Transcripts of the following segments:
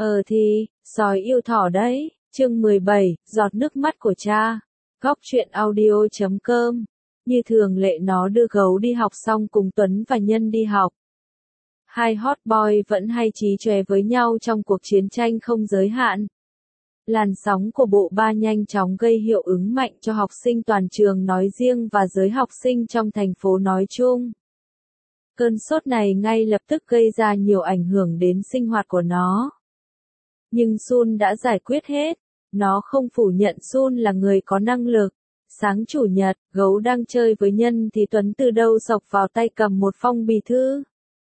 Sói yêu thỏ đấy, chương 17, giọt nước mắt của cha. Góc truyện audio.com. Như thường lệ nó đưa gấu đi học xong cùng Tuấn và Nhân đi học. Hai hot boy vẫn hay chí chóe với nhau trong cuộc chiến tranh không giới hạn. Làn sóng của bộ ba nhanh chóng gây hiệu ứng mạnh cho học sinh toàn trường nói riêng và giới học sinh trong thành phố nói chung. Cơn sốt này ngay lập tức gây ra nhiều ảnh hưởng đến sinh hoạt của nó. Nhưng Sun đã giải quyết hết. Nó không phủ nhận Sun là người có năng lực. Sáng chủ nhật, gấu đang chơi với Nhân thì Tuấn từ đâu xộc vào tay cầm một phong bì thư.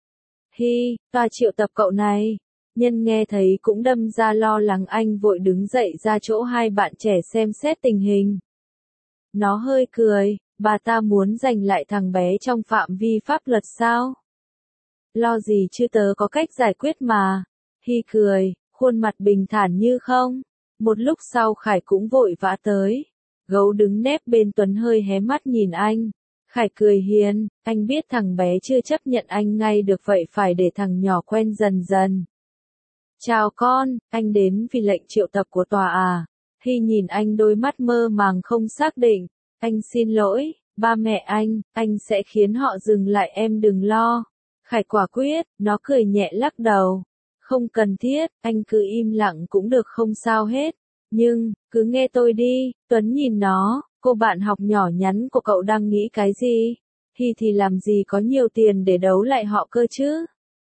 Toa triệu tập cậu này. Nhân nghe thấy cũng đâm ra lo lắng, anh vội đứng dậy ra chỗ hai bạn trẻ xem xét tình hình. Nó hơi cười, bà ta muốn giành lại thằng bé trong phạm vi pháp luật sao? Lo gì chứ, tớ có cách giải quyết mà. Cười, khuôn mặt bình thản như không. Một lúc sau Khải cũng vội vã tới. Gấu đứng nép bên Tuấn hơi hé mắt nhìn anh. Khải cười hiền, anh biết thằng bé chưa chấp nhận anh ngay được vậy phải để thằng nhỏ quen dần dần. Chào con, anh đến vì lệnh triệu tập của tòa à? Nhìn anh đôi mắt mơ màng không xác định. Anh xin lỗi, ba mẹ anh sẽ khiến họ dừng lại, em đừng lo. Khải quả quyết, nó cười nhẹ lắc đầu. Không cần thiết, anh cứ im lặng cũng được, không sao hết. Nhưng, cứ nghe tôi đi. Tuấn nhìn nó, cô bạn học nhỏ nhắn của cậu đang nghĩ cái gì? Thì làm gì có nhiều tiền để đấu lại họ cơ chứ?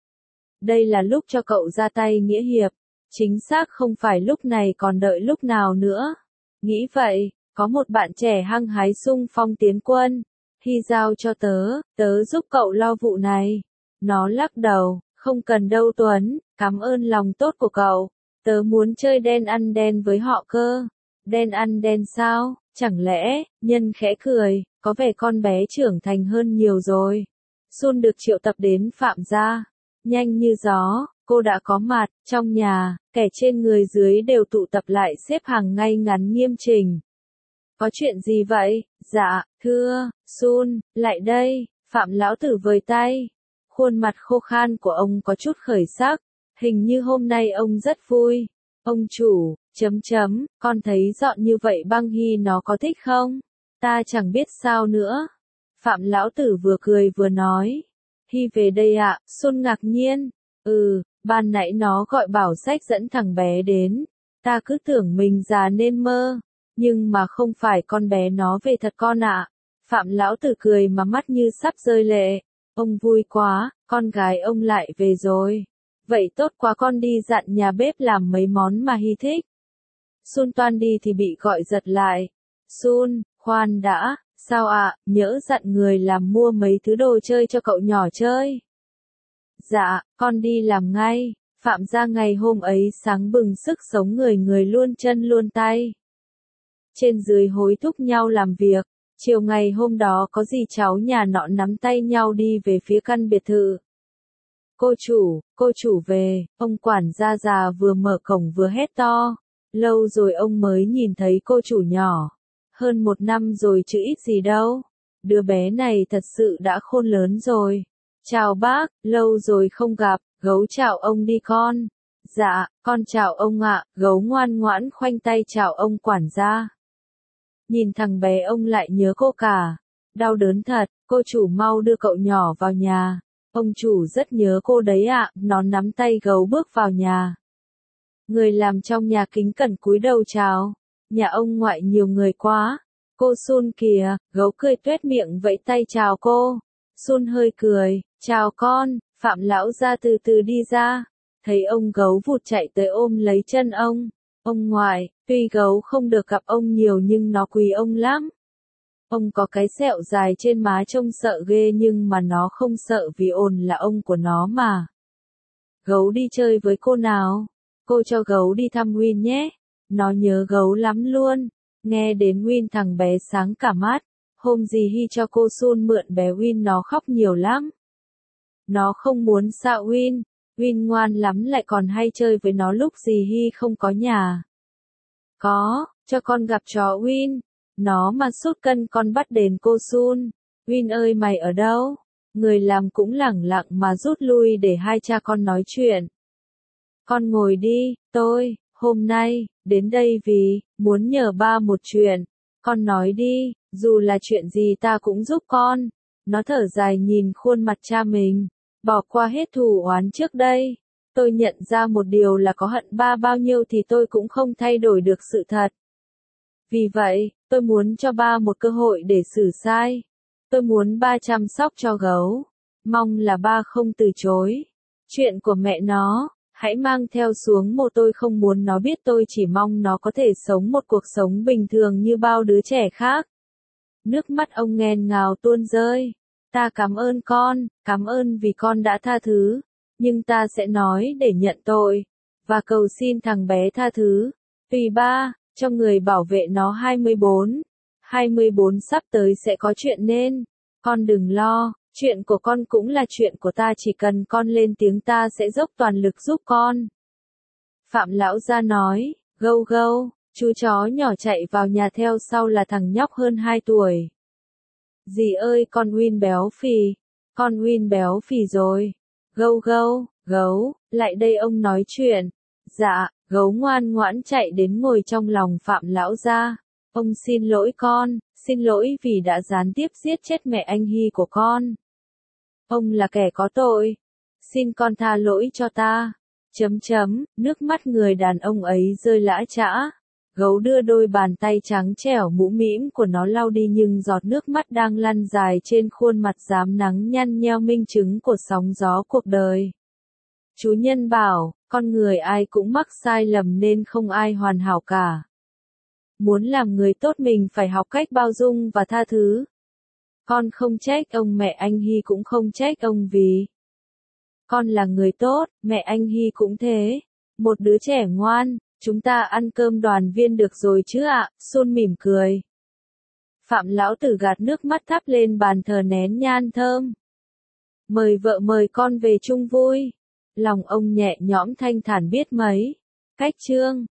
Đây là lúc cho cậu ra tay nghĩa hiệp. Chính xác, không phải lúc này còn đợi lúc nào nữa. Nghĩ vậy, có một bạn trẻ hăng hái xung phong tiến quân. Giao cho tớ giúp cậu lo vụ này. Nó lắc đầu, không cần đâu Tuấn, cảm ơn lòng tốt của cậu. Tớ muốn chơi đen ăn đen với họ cơ. Đen ăn đen sao? Chẳng lẽ? Nhân khẽ cười, có vẻ con bé trưởng thành hơn nhiều rồi. Sun được triệu tập đến Phạm gia. Nhanh như gió, cô đã có mặt trong nhà, kẻ trên người dưới đều tụ tập lại xếp hàng ngay ngắn nghiêm chỉnh. Có chuyện gì vậy? Dạ, thưa, Sun, lại đây. Phạm lão tử vời tay. Khuôn mặt khô khan của ông có chút khởi sắc. Hình như hôm nay ông rất vui. Ông chủ, con thấy dọn như vậy băng nó có thích không? Ta chẳng biết sao nữa. Phạm lão tử vừa cười vừa nói. Về đây ạ, Sun ngạc nhiên. Ban nãy nó gọi bảo sách dẫn thằng bé đến. Ta cứ tưởng mình già nên mơ. Nhưng mà không phải, con bé nó về thật con ạ. Phạm lão tử cười mà mắt như sắp rơi lệ. Ông vui quá, con gái ông lại về rồi. Vậy tốt quá, con đi dặn nhà bếp làm mấy món mà thích. Sun toan đi thì bị gọi giật lại. Sun, khoan đã, sao ạ, nhỡ dặn người làm mua mấy thứ đồ chơi cho cậu nhỏ chơi. Dạ, con đi làm ngay. Phạm gia ngày hôm ấy sáng bừng sức sống, người luôn chân luôn tay. Trên dưới hối thúc nhau làm việc. Chiều ngày hôm đó có dì cháu nhà nọ nắm tay nhau đi về phía căn biệt thự. Cô chủ về, ông quản gia già vừa mở cổng vừa hét to. Lâu rồi ông mới nhìn thấy cô chủ nhỏ. Hơn 1 năm rồi chứ ít gì đâu. Đứa bé này thật sự đã khôn lớn rồi. Chào bác, lâu rồi không gặp, gấu chào ông đi con. Dạ, con chào ông ạ, gấu ngoan ngoãn khoanh tay chào ông quản gia. Nhìn thằng bé ông lại nhớ cô cả. Đau đớn thật, cô chủ mau đưa cậu nhỏ vào nhà. Ông chủ rất nhớ cô đấy ạ. Nó nắm tay gấu bước vào nhà. Người làm trong nhà kính cẩn cúi đầu chào. Nhà ông ngoại nhiều người quá. Cô Sun kìa, gấu cười tuét miệng vẫy tay chào cô. Sun hơi cười, chào con. Phạm lão gia từ từ đi ra. Thấy ông gấu vụt chạy tới ôm lấy chân ông. Ông ngoại, tuy gấu không được gặp ông nhiều nhưng nó quý ông lắm. Ông có cái sẹo dài trên má trông sợ ghê nhưng mà nó không sợ vì ồn là ông của nó mà. Gấu đi chơi với cô nào. Cô cho gấu đi thăm Win nhé. Nó nhớ gấu lắm luôn. Nghe đến Win thằng bé sáng cả mắt. Hôm gì cho cô Sun mượn bé Win nó khóc nhiều lắm. Nó không muốn xa Win. Win ngoan lắm, lại còn hay chơi với nó lúc gì không có nhà. Có, cho con gặp chó Win. Nó mà sút cân con bắt đền cô Sun. Win ơi, mày ở đâu? Người làm cũng lẳng lặng mà rút lui để hai cha con nói chuyện. Con ngồi đi, hôm nay, đến đây vì, muốn nhờ ba một chuyện. Con nói đi, dù là chuyện gì ta cũng giúp con. Nó thở dài nhìn khuôn mặt cha mình. Bỏ qua hết thù oán trước đây. Tôi nhận ra một điều là có hận ba bao nhiêu thì tôi cũng không thay đổi được sự thật. Vì vậy, tôi muốn cho ba một cơ hội để sửa sai. Tôi muốn ba chăm sóc cho gấu. Mong là ba không từ chối. Chuyện của mẹ nó, hãy mang theo xuống mồ, tôi không muốn nó biết, tôi chỉ mong nó có thể sống một cuộc sống bình thường như bao đứa trẻ khác. Nước mắt ông nghẹn ngào tuôn rơi. Ta cảm ơn con, cảm ơn vì con đã tha thứ. Nhưng ta sẽ nói để nhận tội. Và cầu xin thằng bé tha thứ. Tùy ba, cho người bảo vệ nó 24. 24 sắp tới sẽ có chuyện nên. Con đừng lo, chuyện của con cũng là chuyện của ta, chỉ cần con lên tiếng ta sẽ dốc toàn lực giúp con. Phạm lão gia nói, gâu gâu, chú chó nhỏ chạy vào nhà, theo sau là thằng nhóc hơn 2 tuổi. Dì ơi, con Win béo phì. Con Win béo phì rồi. Gâu gâu, gấu, lại đây ông nói chuyện. Dạ, gấu ngoan ngoãn chạy đến ngồi trong lòng Phạm lão gia. Ông xin lỗi con, xin lỗi vì đã gián tiếp giết chết mẹ anh Hy của con. Ông là kẻ có tội. Xin con tha lỗi cho ta. Nước mắt người đàn ông ấy rơi lã chã. Gấu đưa đôi bàn tay trắng trẻo mũm mĩm của nó lau đi nhưng giọt nước mắt đang lăn dài trên khuôn mặt rám nắng nhăn nheo, minh chứng của sóng gió cuộc đời. Chú nhân bảo, con người ai cũng mắc sai lầm nên không ai hoàn hảo cả. Muốn làm người tốt mình phải học cách bao dung và tha thứ. Con không trách ông, mẹ anh Hy cũng không trách ông vì con là người tốt, mẹ anh Hy cũng thế. Một đứa trẻ ngoan, chúng ta ăn cơm đoàn viên được rồi chứ ạ, Sun mỉm cười. Phạm lão tử gạt nước mắt thắp lên bàn thờ nén nhang thơm. Mời vợ mời con về chung vui. Lòng ông nhẹ nhõm thanh thản biết mấy. Cách chương